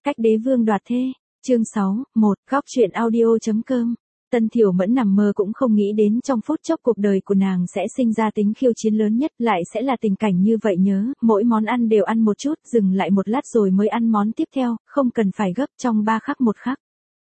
Cách đế vương đoạt thê, chương 6, 1, góc truyện audio.com. Tân Thiểu Mẫn nằm mơ cũng không nghĩ đến trong phút chốc cuộc đời của nàng sẽ sinh ra tính khiêu chiến lớn nhất, lại sẽ là tình cảnh như vậy. Nhớ, mỗi món ăn đều ăn một chút, dừng lại một lát rồi mới ăn món tiếp theo, không cần phải gấp, trong 3 khắc 1 khắc.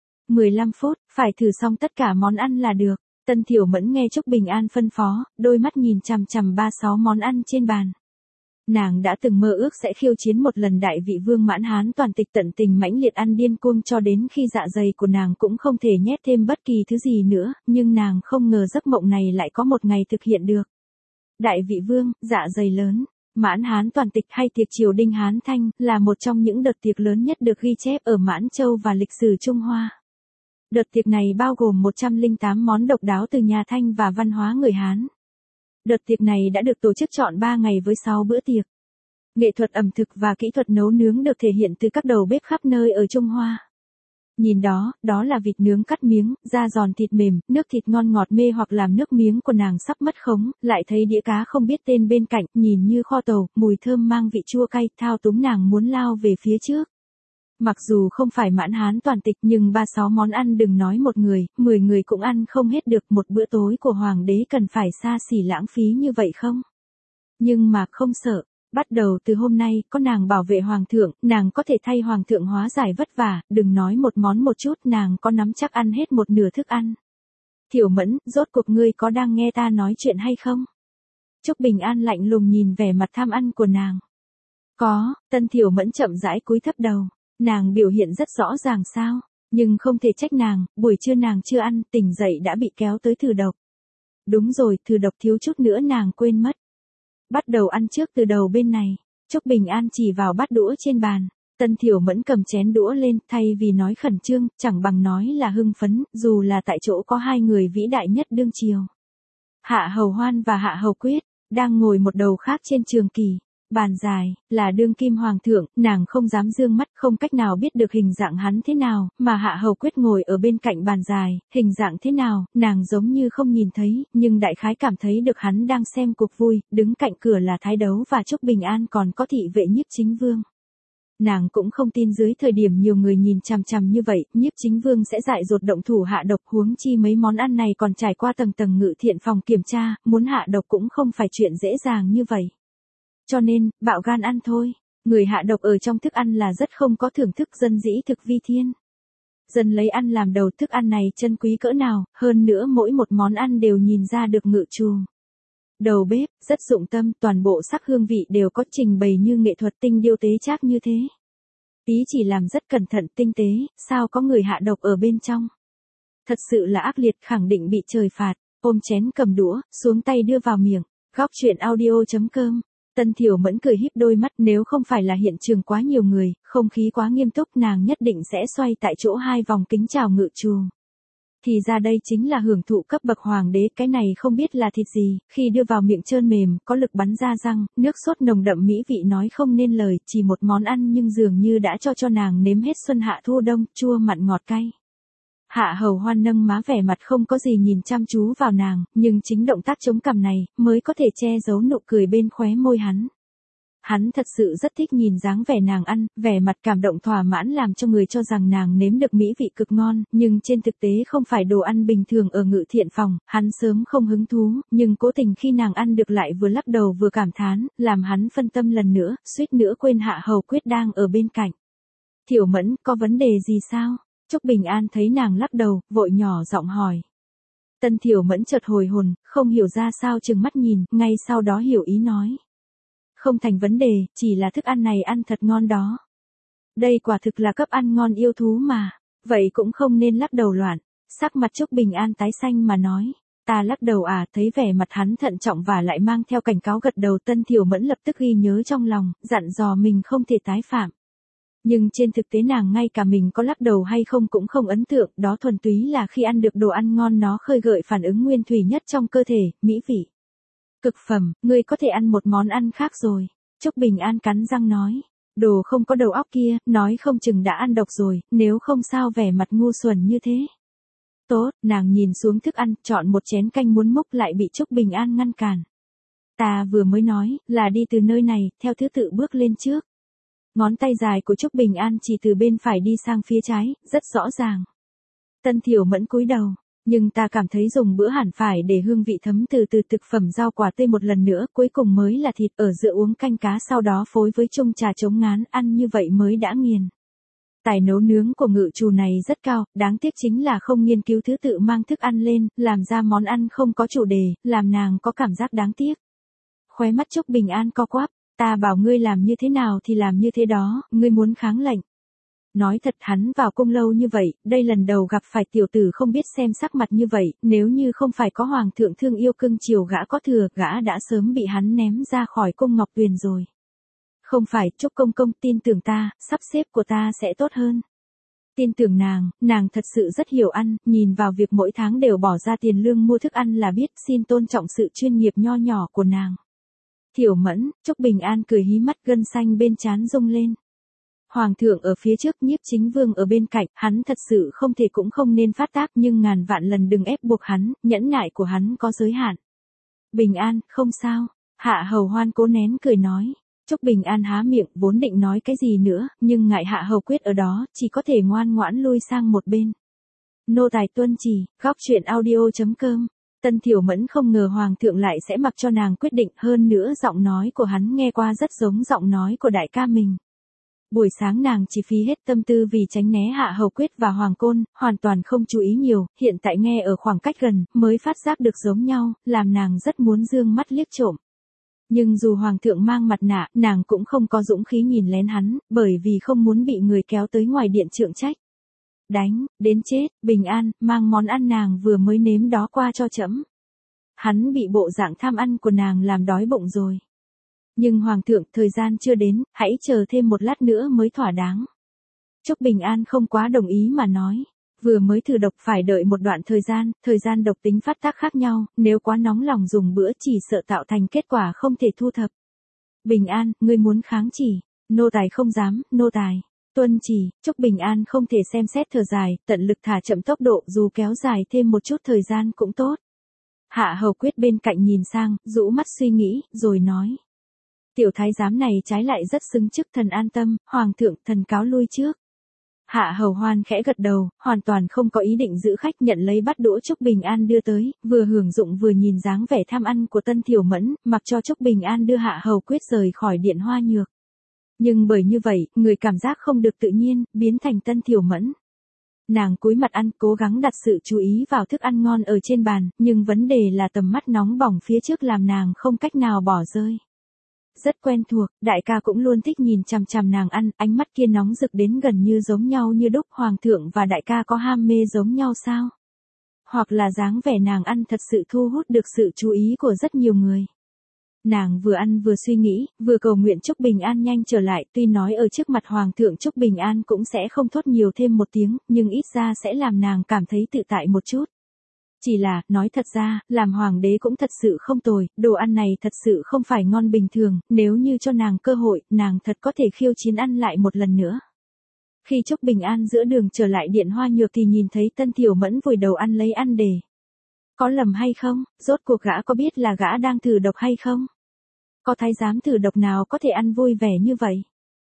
15 phút, phải thử xong tất cả món ăn là được. Tân Thiểu Mẫn nghe Trúc Bình An phân phó, đôi mắt nhìn chằm chằm 36 món ăn trên bàn. Nàng đã từng mơ ước sẽ khiêu chiến một lần đại vị vương Mãn Hán toàn tịch, tận tình mãnh liệt ăn điên cuồng cho đến khi dạ dày của nàng cũng không thể nhét thêm bất kỳ thứ gì nữa, nhưng nàng không ngờ giấc mộng này lại có một ngày thực hiện được. Đại vị vương, dạ dày lớn, Mãn Hán toàn tịch hay tiệc triều Đinh Hán Thanh là một trong những đợt tiệc lớn nhất được ghi chép ở Mãn Châu và lịch sử Trung Hoa. Đợt tiệc này bao gồm 108 món độc đáo từ nhà Thanh và văn hóa người Hán. Đợt tiệc này đã được tổ chức trọn 3 ngày với 6 bữa tiệc. Nghệ thuật ẩm thực và kỹ thuật nấu nướng được thể hiện từ các đầu bếp khắp nơi ở Trung Hoa. Nhìn đó, đó là vịt nướng cắt miếng, da giòn thịt mềm, nước thịt ngon ngọt mê hoặc làm nước miếng của nàng sắp mất khống, lại thấy đĩa cá không biết tên bên cạnh, nhìn như kho tàu, mùi thơm mang vị chua cay, thao túng nàng muốn lao về phía trước. Mặc dù không phải Mãn Hán toàn tịch nhưng 36 món ăn đừng nói một người, 10 người cũng ăn không hết được. Một bữa tối của hoàng đế cần phải xa xỉ lãng phí như vậy không? Nhưng mà không sợ, bắt đầu từ hôm nay có nàng bảo vệ hoàng thượng, nàng có thể thay hoàng thượng hóa giải vất vả, đừng nói một món một chút, nàng có nắm chắc ăn hết một nửa thức ăn. Thiểu Mẫn, rốt cuộc ngươi có đang nghe ta nói chuyện hay không? Trúc Bình An lạnh lùng nhìn vẻ mặt tham ăn của nàng. Có, Tân Thiểu Mẫn chậm rãi cúi thấp đầu. Nàng biểu hiện rất rõ ràng sao, nhưng không thể trách nàng, buổi trưa nàng chưa ăn, tỉnh dậy đã bị kéo tới thử độc. Đúng rồi, thử độc thiếu chút nữa nàng quên mất. Bắt đầu ăn trước từ đầu bên này, Trúc Bình An chỉ vào bát đũa trên bàn. Tân Thiểu Mẫn cầm chén đũa lên, thay vì nói khẩn trương, chẳng bằng nói là hưng phấn, dù là tại chỗ có 2 người vĩ đại nhất đương triều. Hạ Hầu Hoan và Hạ Hầu Quyết, đang ngồi một đầu khác trên trường kỳ. Bàn dài, là đương kim hoàng thượng, nàng không dám dương mắt, không cách nào biết được hình dạng hắn thế nào, mà Hạ Hầu Quyết ngồi ở bên cạnh bàn dài, hình dạng thế nào, nàng giống như không nhìn thấy, nhưng đại khái cảm thấy được hắn đang xem cuộc vui, đứng cạnh cửa là Thái Đấu và Trúc Bình An còn có thị vệ Nhiếp Chính Vương. Nàng cũng không tin dưới thời điểm nhiều người nhìn chằm chằm như vậy, Nhiếp Chính Vương sẽ dại dột động thủ hạ độc, huống chi mấy món ăn này còn trải qua tầng tầng ngự thiện phòng kiểm tra, muốn hạ độc cũng không phải chuyện dễ dàng như vậy. Cho nên, bạo gan ăn thôi, người hạ độc ở trong thức ăn là rất không có thưởng thức, dân dĩ thực vi thiên. Dân lấy ăn làm đầu, thức ăn này chân quý cỡ nào, hơn nữa mỗi một món ăn đều nhìn ra được ngự trù. Đầu bếp, rất dụng tâm, toàn bộ sắc hương vị đều có trình bày như nghệ thuật tinh điêu tế trác như thế. Tí chỉ làm rất cẩn thận tinh tế, sao có người hạ độc ở bên trong. Thật sự là ác liệt, khẳng định bị trời phạt, ôm chén cầm đũa, xuống tay đưa vào miệng, góc truyện audio.com. Tân Thiểu Mẫn cười híp đôi mắt, nếu không phải là hiện trường quá nhiều người, không khí quá nghiêm túc, nàng nhất định sẽ xoay tại chỗ 2 vòng kính chào ngự trù. Thì ra đây chính là hưởng thụ cấp bậc hoàng đế, cái này không biết là thịt gì, khi đưa vào miệng trơn mềm, có lực bắn ra răng, nước sốt nồng đậm mỹ vị nói không nên lời, chỉ một món ăn nhưng dường như đã cho nàng nếm hết xuân hạ thu đông, chua mặn ngọt cay. Hạ Hầu Hoan nâng má vẻ mặt không có gì nhìn chăm chú vào nàng, nhưng chính động tác chống cằm này mới có thể che giấu nụ cười bên khóe môi hắn. Hắn thật sự rất thích nhìn dáng vẻ nàng ăn, vẻ mặt cảm động thỏa mãn làm cho người cho rằng nàng nếm được mỹ vị cực ngon, nhưng trên thực tế không phải đồ ăn bình thường ở ngự thiện phòng, hắn sớm không hứng thú, nhưng cố tình khi nàng ăn được lại vừa lắc đầu vừa cảm thán, làm hắn phân tâm lần nữa, suýt nữa quên Hạ Hầu Quyết đang ở bên cạnh. Thiểu Mẫn, có vấn đề gì sao? Trúc Bình An thấy nàng lắc đầu, vội nhỏ giọng hỏi. Tân Thiểu Mẫn chợt hồi hồn, không hiểu ra sao trừng mắt nhìn, ngay sau đó hiểu ý nói. Không thành vấn đề, chỉ là thức ăn này ăn thật ngon đó. Đây quả thực là cấp ăn ngon yêu thú mà, vậy cũng không nên lắc đầu loạn. Sắc mặt Trúc Bình An tái xanh mà nói. Ta lắc đầu à, thấy vẻ mặt hắn thận trọng và lại mang theo cảnh cáo gật đầu. Tân Thiểu Mẫn lập tức ghi nhớ trong lòng, dặn dò mình không thể tái phạm. Nhưng trên thực tế nàng ngay cả mình có lắc đầu hay không cũng không ấn tượng, đó thuần túy là khi ăn được đồ ăn ngon nó khơi gợi phản ứng nguyên thủy nhất trong cơ thể, mỹ vị. Cực phẩm, ngươi có thể ăn một món ăn khác rồi. Trúc Bình An cắn răng nói. Đồ không có đầu óc kia, nói không chừng đã ăn độc rồi, nếu không sao vẻ mặt ngu xuẩn như thế. Tốt, nàng nhìn xuống thức ăn, chọn một chén canh muốn múc lại bị Trúc Bình An ngăn cản. Ta vừa mới nói, là đi từ nơi này, theo thứ tự bước lên trước. Ngón tay dài của Trúc Bình An chỉ từ bên phải đi sang phía trái, rất rõ ràng. Tân Thiểu Mẫn cúi đầu, nhưng ta cảm thấy dùng bữa hẳn phải để hương vị thấm từ thực phẩm rau quả tươi một lần nữa, cuối cùng mới là thịt ở giữa uống canh cá sau đó phối với chung trà chống ngán, ăn như vậy mới đã nghiền. Tài nấu nướng của ngự trù này rất cao, đáng tiếc chính là không nghiên cứu thứ tự mang thức ăn lên, làm ra món ăn không có chủ đề, làm nàng có cảm giác đáng tiếc. Khóe mắt Trúc Bình An co quắp, ta bảo ngươi làm như thế nào thì làm như thế đó, ngươi muốn kháng lệnh. Nói thật hắn vào cung lâu như vậy, đây lần đầu gặp phải tiểu tử không biết xem sắc mặt như vậy, nếu như không phải có hoàng thượng thương yêu cưng chiều gã có thừa, gã đã sớm bị hắn ném ra khỏi cung Ngọc Tuyền rồi. Không phải, Trúc công công tin tưởng ta, sắp xếp của ta sẽ tốt hơn. Tin tưởng nàng thật sự rất hiểu ăn, nhìn vào việc mỗi tháng đều bỏ ra tiền lương mua thức ăn là biết, xin tôn trọng sự chuyên nghiệp nho nhỏ của nàng. Thiểu Mẫn, Trúc Bình An cười hí mắt, gân xanh bên trán rung lên. Hoàng thượng ở phía trước, Nhiếp Chính Vương ở bên cạnh, hắn thật sự không thể cũng không nên phát tác, nhưng ngàn vạn lần đừng ép buộc hắn, nhẫn nại của hắn có giới hạn. Bình An, không sao. Hạ Hầu Hoan cố nén cười nói. Trúc Bình An há miệng, vốn định nói cái gì nữa, nhưng ngại Hạ Hầu Quyết ở đó, chỉ có thể ngoan ngoãn lui sang một bên. Nô tài tuân chỉ, góc truyện audio.com. Tân Thiểu Mẫn không ngờ Hoàng thượng lại sẽ mặc cho nàng quyết định, hơn nữa giọng nói của hắn nghe qua rất giống giọng nói của đại ca mình. Buổi sáng nàng chỉ phí hết tâm tư vì tránh né Hạ Hầu Quyết và Hoàng Côn, hoàn toàn không chú ý nhiều, hiện tại nghe ở khoảng cách gần, mới phát giác được giống nhau, làm nàng rất muốn dương mắt liếc trộm. Nhưng dù Hoàng thượng mang mặt nạ, nàng cũng không có dũng khí nhìn lén hắn, bởi vì không muốn bị người kéo tới ngoài điện trượng trách. Đánh, đến chết, Bình An, mang món ăn nàng vừa mới nếm đó qua cho trẫm. Hắn bị bộ dạng tham ăn của nàng làm đói bụng rồi. Nhưng Hoàng thượng, thời gian chưa đến, hãy chờ thêm một lát nữa mới thỏa đáng. Trúc Bình An không quá đồng ý mà nói. Vừa mới thử độc phải đợi một đoạn thời gian độc tính phát tác khác nhau, nếu quá nóng lòng dùng bữa chỉ sợ tạo thành kết quả không thể thu thập. Bình An, ngươi muốn kháng chỉ. Nô tài không dám, nô tài. Tuân chỉ, Trúc Bình An không thể xem xét thở dài, tận lực thả chậm tốc độ, dù kéo dài thêm một chút thời gian cũng tốt. Hạ Hầu Quyết bên cạnh nhìn sang, rũ mắt suy nghĩ, rồi nói. Tiểu thái giám này trái lại rất xứng chức, thần an tâm, Hoàng thượng, thần cáo lui trước. Hạ Hầu Hoan khẽ gật đầu, hoàn toàn không có ý định giữ khách, nhận lấy bát đũa Trúc Bình An đưa tới, vừa hưởng dụng vừa nhìn dáng vẻ tham ăn của Tân Thiểu Mẫn, mặc cho Trúc Bình An đưa Hạ Hầu Quyết rời khỏi điện Hoa Nhược. Nhưng bởi như vậy, người cảm giác không được tự nhiên, biến thành Tân Thiểu Mẫn. Nàng cúi mặt ăn, cố gắng đặt sự chú ý vào thức ăn ngon ở trên bàn, nhưng vấn đề là tầm mắt nóng bỏng phía trước làm nàng không cách nào bỏ rơi. Rất quen thuộc, đại ca cũng luôn thích nhìn chằm chằm nàng ăn, ánh mắt kia nóng rực đến gần như giống nhau như đúc. Hoàng thượng và đại ca có ham mê giống nhau sao? Hoặc là dáng vẻ nàng ăn thật sự thu hút được sự chú ý của rất nhiều người. Nàng vừa ăn vừa suy nghĩ, vừa cầu nguyện Trúc Bình An nhanh trở lại, tuy nói ở trước mặt Hoàng thượng Trúc Bình An cũng sẽ không thốt nhiều thêm một tiếng, nhưng ít ra sẽ làm nàng cảm thấy tự tại một chút. Chỉ là, nói thật ra, làm hoàng đế cũng thật sự không tồi, đồ ăn này thật sự không phải ngon bình thường, nếu như cho nàng cơ hội, nàng thật có thể khiêu chiến ăn lại một lần nữa. Khi Trúc Bình An giữa đường trở lại điện Hoa Nhược thì nhìn thấy Tân Thiểu Mẫn vùi đầu ăn lấy ăn để. Có lầm hay không, rốt cuộc gã có biết là gã đang thử độc hay không? Có thái giám thử độc nào có thể ăn vui vẻ như vậy?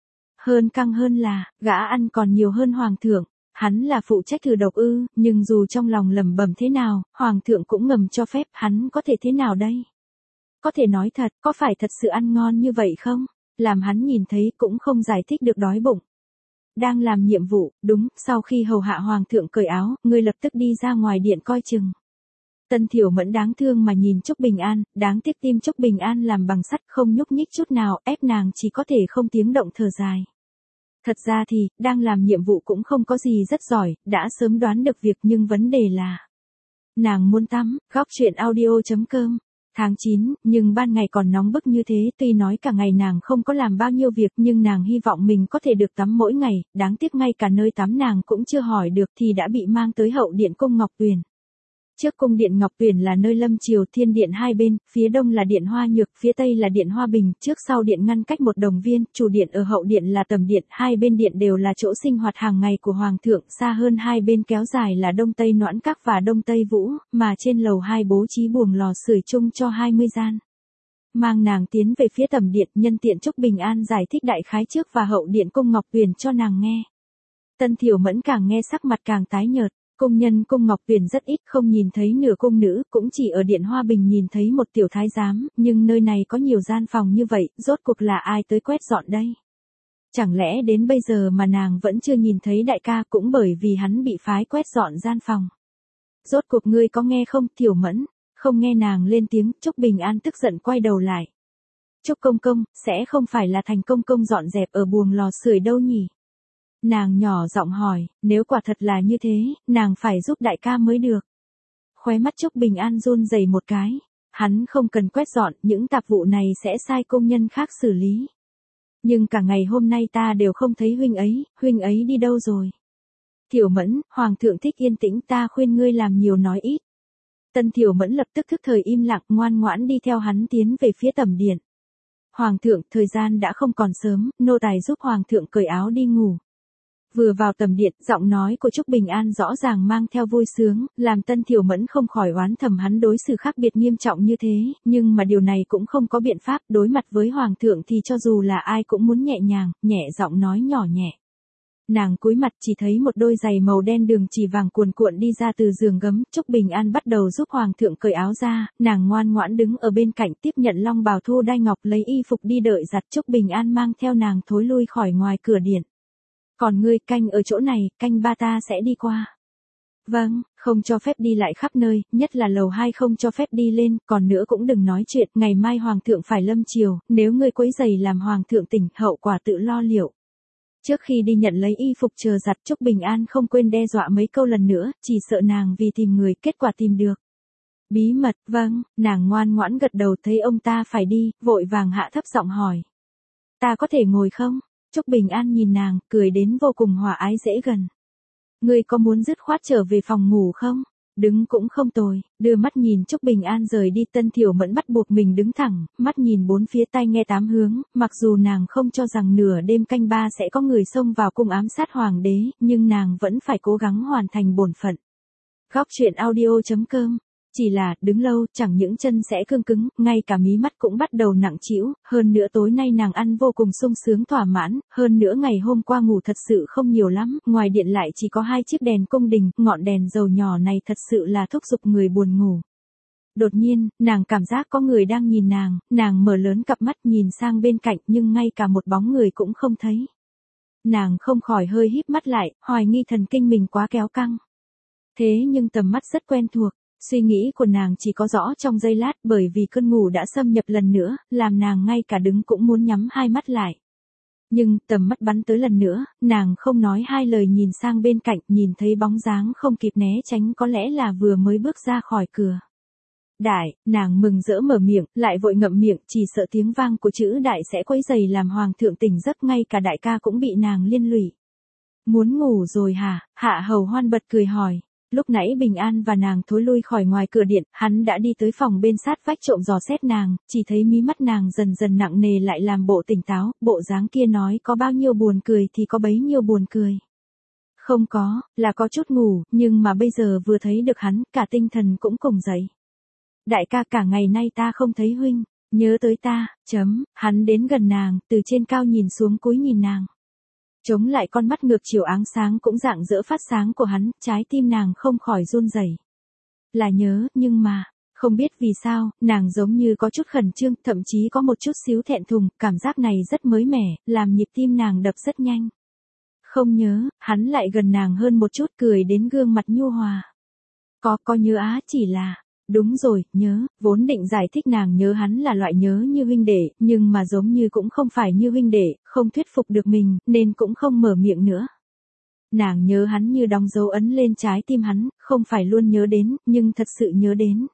Hơn căng hơn là, gã ăn còn nhiều hơn Hoàng thượng. Hắn là phụ trách thử độc ư, nhưng dù trong lòng lẩm bẩm thế nào, Hoàng thượng cũng ngầm cho phép, hắn có thể thế nào đây? Có thể nói thật, có phải thật sự ăn ngon như vậy không? Làm hắn nhìn thấy cũng không giải thích được đói bụng. Đang làm nhiệm vụ, đúng, sau khi hầu hạ Hoàng thượng cởi áo, ngươi lập tức đi ra ngoài điện coi chừng. Tân Thiểu Mẫn đáng thương mà nhìn Trúc Bình An, đáng tiếc tim Trúc Bình An làm bằng sắt không nhúc nhích chút nào, ép nàng chỉ có thể không tiếng động thở dài. Thật ra thì, đang làm nhiệm vụ cũng không có gì rất giỏi, đã sớm đoán được việc nhưng vấn đề là nàng muốn tắm, góc truyện audio.com. Tháng 9, nhưng ban ngày còn nóng bức như thế, tuy nói cả ngày nàng không có làm bao nhiêu việc nhưng nàng hy vọng mình có thể được tắm mỗi ngày, đáng tiếc ngay cả nơi tắm nàng cũng chưa hỏi được thì đã bị mang tới hậu điện cung Ngọc Tuyền. Trước cung điện Ngọc Tuyền là nơi Lâm Triều Thiên điện hai bên, phía đông là điện Hoa Nhược, phía tây là điện Hoa Bình, trước sau điện ngăn cách một đồng viên, chủ điện ở hậu điện là tầm điện, hai bên điện đều là chỗ sinh hoạt hàng ngày của Hoàng thượng, xa hơn hai bên kéo dài là Đông Tây Noãn Các và Đông Tây Vũ, mà trên lầu hai bố trí buồng lò sưởi chung cho 20 gian. mang nàng tiến về phía tầm điện, nhân tiện Trúc Bình An giải thích đại khái trước và hậu điện cung Ngọc Tuyền cho nàng nghe. Tân Thiểu Mẫn càng nghe sắc mặt càng tái nhợt, cung nhân cung Ngọc Tuyền rất ít, không nhìn thấy nửa cung nữ, cũng chỉ ở điện Hoa Bình nhìn thấy một tiểu thái giám, nhưng nơi này có nhiều gian phòng như vậy, rốt cuộc là ai tới quét dọn đây? Chẳng lẽ đến bây giờ mà nàng vẫn chưa nhìn thấy đại ca, cũng bởi vì hắn bị phái quét dọn gian phòng. Rốt cuộc ngươi có nghe không, Thiểu Mẫn? Không nghe nàng lên tiếng, Trúc Bình An tức giận quay đầu lại. Trúc công công, sẽ không phải là Thành công công dọn dẹp ở buồng lò sưởi đâu nhỉ? Nàng nhỏ giọng hỏi, nếu quả thật là như thế, nàng phải giúp đại ca mới được. Khóe mắt Trúc Bình An run rẩy một cái, hắn không cần quét dọn, những tạp vụ này sẽ sai công nhân khác xử lý. Nhưng cả ngày hôm nay ta đều không thấy huynh ấy đi đâu rồi? Thiểu Mẫn, Hoàng thượng thích yên tĩnh, ta khuyên ngươi làm nhiều nói ít. Tân Thiểu Mẫn lập tức thức thời im lặng, ngoan ngoãn đi theo hắn tiến về phía tầm điện. Hoàng thượng, thời gian đã không còn sớm, nô tài giúp Hoàng thượng cởi áo đi ngủ. Vừa vào tầm điện, giọng nói của Trúc Bình An rõ ràng mang theo vui sướng, làm Tân Thiểu Mẫn không khỏi oán thầm hắn đối xử khác biệt nghiêm trọng như thế, nhưng mà điều này cũng không có biện pháp, đối mặt với Hoàng thượng thì cho dù là ai cũng muốn nhẹ nhàng, nhẹ giọng nói nhỏ nhẹ. Nàng cúi mặt chỉ thấy một đôi giày màu đen đường chỉ vàng cuồn cuộn đi ra từ giường gấm, Trúc Bình An bắt đầu giúp Hoàng thượng cởi áo ra, nàng ngoan ngoãn đứng ở bên cạnh tiếp nhận long bào thu đai ngọc lấy y phục đi đợi giặt. Trúc Bình An mang theo nàng thối lui khỏi ngoài cửa điện. Còn ngươi canh ở chỗ này, canh ba ta sẽ đi qua. Vâng, không cho phép đi lại khắp nơi, nhất là lầu 2 không cho phép đi lên, còn nữa cũng đừng nói chuyện, ngày mai Hoàng thượng phải lâm triều, nếu ngươi quấy giày làm Hoàng thượng tỉnh, hậu quả tự lo liệu. Trước khi đi nhận lấy y phục chờ giặt, Trúc Bình An không quên đe dọa mấy câu lần nữa, chỉ sợ nàng vì tìm người, kết quả tìm được. Bí mật, vâng, nàng ngoan ngoãn gật đầu, thấy ông ta phải đi, vội vàng hạ thấp giọng hỏi. Ta có thể ngồi không? Trúc Bình An nhìn nàng, cười đến vô cùng hòa ái dễ gần. Ngươi có muốn dứt khoát trở về phòng ngủ không? Đứng cũng không tồi, đưa mắt nhìn Trúc Bình An rời đi. Tân Thiểu Mẫn bắt buộc mình đứng thẳng, mắt nhìn bốn phía, tai nghe tám hướng, mặc dù nàng không cho rằng nửa đêm canh ba sẽ có người xông vào cung ám sát hoàng đế, nhưng nàng vẫn phải cố gắng hoàn thành bổn phận. Góc truyện audio.com. Chỉ là, đứng lâu, chẳng những chân sẽ cương cứng, ngay cả mí mắt cũng bắt đầu nặng trĩu, hơn nữa tối nay nàng ăn vô cùng sung sướng thỏa mãn, hơn nữa ngày hôm qua ngủ thật sự không nhiều lắm, ngoài điện lại chỉ có 2 chiếc đèn cung đình, ngọn đèn dầu nhỏ này thật sự là thúc giục người buồn ngủ. Đột nhiên, nàng cảm giác có người đang nhìn nàng mở lớn cặp mắt nhìn sang bên cạnh nhưng ngay cả một bóng người cũng không thấy. Nàng không khỏi hơi híp mắt lại, hoài nghi thần kinh mình quá kéo căng. Thế nhưng tầm mắt rất quen thuộc. Suy nghĩ của nàng chỉ có rõ trong giây lát, bởi vì cơn ngủ đã xâm nhập lần nữa, làm nàng ngay cả đứng cũng muốn nhắm hai mắt lại. Nhưng, tầm mắt bắn tới lần nữa, nàng không nói hai lời nhìn sang bên cạnh, nhìn thấy bóng dáng không kịp né tránh, có lẽ là vừa mới bước ra khỏi cửa. Đại, nàng mừng rỡ mở miệng, lại vội ngậm miệng, chỉ sợ tiếng vang của chữ đại sẽ quấy rầy làm Hoàng thượng tỉnh giấc, ngay cả đại ca cũng bị nàng liên lụy. Muốn ngủ rồi hả? Hạ Hầu Hoan bật cười hỏi. Lúc nãy Bình An và nàng thối lui khỏi ngoài cửa điện, hắn đã đi tới phòng bên sát vách trộm dò xét nàng, chỉ thấy mí mắt nàng dần dần nặng nề lại làm bộ tỉnh táo, bộ dáng kia nói có bao nhiêu buồn cười thì có bấy nhiêu buồn cười. Không có, là có chút ngủ, nhưng mà bây giờ vừa thấy được hắn, cả tinh thần cũng cùng dậy. Đại ca, cả ngày nay ta không thấy huynh, nhớ tới ta, hắn đến gần nàng, từ trên cao nhìn xuống cúi nhìn nàng. Chống lại con mắt ngược chiều áng sáng cũng rạng rỡ phát sáng của hắn, trái tim nàng không khỏi run rẩy. Là nhớ, nhưng mà, không biết vì sao, nàng giống như có chút khẩn trương, thậm chí có một chút xíu thẹn thùng, cảm giác này rất mới mẻ, làm nhịp tim nàng đập rất nhanh. Không nhớ, hắn lại gần nàng hơn một chút, cười đến gương mặt nhu hòa. Có nhớ á, chỉ là... Đúng rồi, nhớ, vốn định giải thích nàng nhớ hắn là loại nhớ như huynh đệ, nhưng mà giống như cũng không phải như huynh đệ, không thuyết phục được mình, nên cũng không mở miệng nữa. Nàng nhớ hắn như đóng dấu ấn lên trái tim hắn, không phải luôn nhớ đến, nhưng thật sự nhớ đến.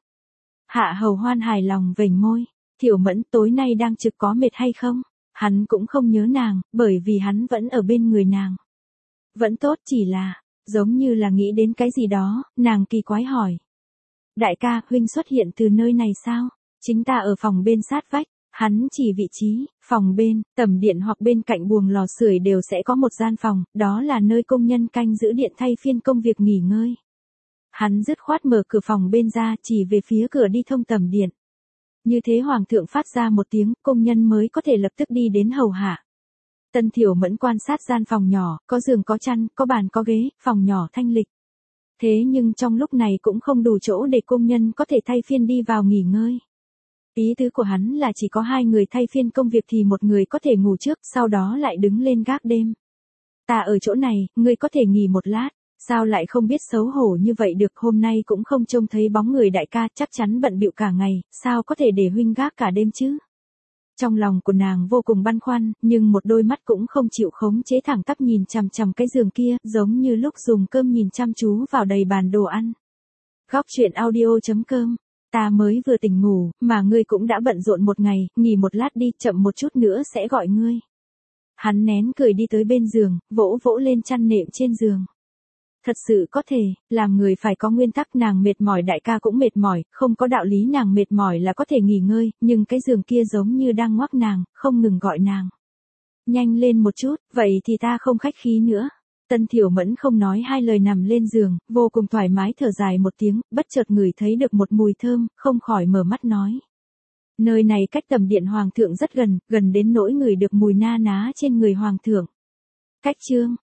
Hạ Hầu Hoan hài lòng vểnh môi, Thiểu Mẫn tối nay đang trực có mệt hay không? Hắn cũng không nhớ nàng, bởi vì hắn vẫn ở bên người nàng. Vẫn tốt, chỉ là, giống như là nghĩ đến cái gì đó, nàng kỳ quái hỏi. Đại ca, huynh xuất hiện từ nơi này sao? Chính ta ở phòng bên sát vách, hắn chỉ vị trí, phòng bên, tầm điện hoặc bên cạnh buồng lò sưởi đều sẽ có một gian phòng, đó là nơi công nhân canh giữ điện thay phiên công việc nghỉ ngơi. Hắn dứt khoát mở cửa phòng bên ra, chỉ về phía cửa đi thông tầm điện. Như thế hoàng thượng phát ra một tiếng, công nhân mới có thể lập tức đi đến hầu hạ. Tân Thiểu Mẫn quan sát gian phòng nhỏ, có giường có chăn, có bàn có ghế, phòng nhỏ thanh lịch. Thế nhưng trong lúc này cũng không đủ chỗ để công nhân có thể thay phiên đi vào nghỉ ngơi. Ý tứ của hắn là chỉ có 2 người thay phiên công việc thì một người có thể ngủ trước, sau đó lại đứng lên gác đêm. Ta ở chỗ này, ngươi có thể nghỉ một lát, sao lại không biết xấu hổ như vậy được, hôm nay cũng không trông thấy bóng người đại ca, chắc chắn bận bịu cả ngày, sao có thể để huynh gác cả đêm chứ? Trong lòng của nàng vô cùng băn khoăn, nhưng một đôi mắt cũng không chịu khống chế thẳng tắp nhìn chằm chằm cái giường kia, giống như lúc dùng cơm nhìn chăm chú vào đầy bàn đồ ăn. Góc truyện audio.com. Ta mới vừa tỉnh ngủ, mà ngươi cũng đã bận rộn một ngày, nghỉ một lát đi, chậm một chút nữa sẽ gọi ngươi. Hắn nén cười đi tới bên giường, vỗ vỗ lên chăn nệm trên giường. Thật sự có thể, làm người phải có nguyên tắc, nàng mệt mỏi đại ca cũng mệt mỏi, không có đạo lý nàng mệt mỏi là có thể nghỉ ngơi, nhưng cái giường kia giống như đang ngoắc nàng, không ngừng gọi nàng. Nhanh lên một chút, vậy thì ta không khách khí nữa. Tân Thiểu Mẫn không nói hai lời nằm lên giường, vô cùng thoải mái thở dài một tiếng, bất chợt ngửi thấy được một mùi thơm, không khỏi mở mắt nói. Nơi này cách tầm điện hoàng thượng rất gần, gần đến nỗi ngửi được mùi na ná trên người hoàng thượng. Cách chương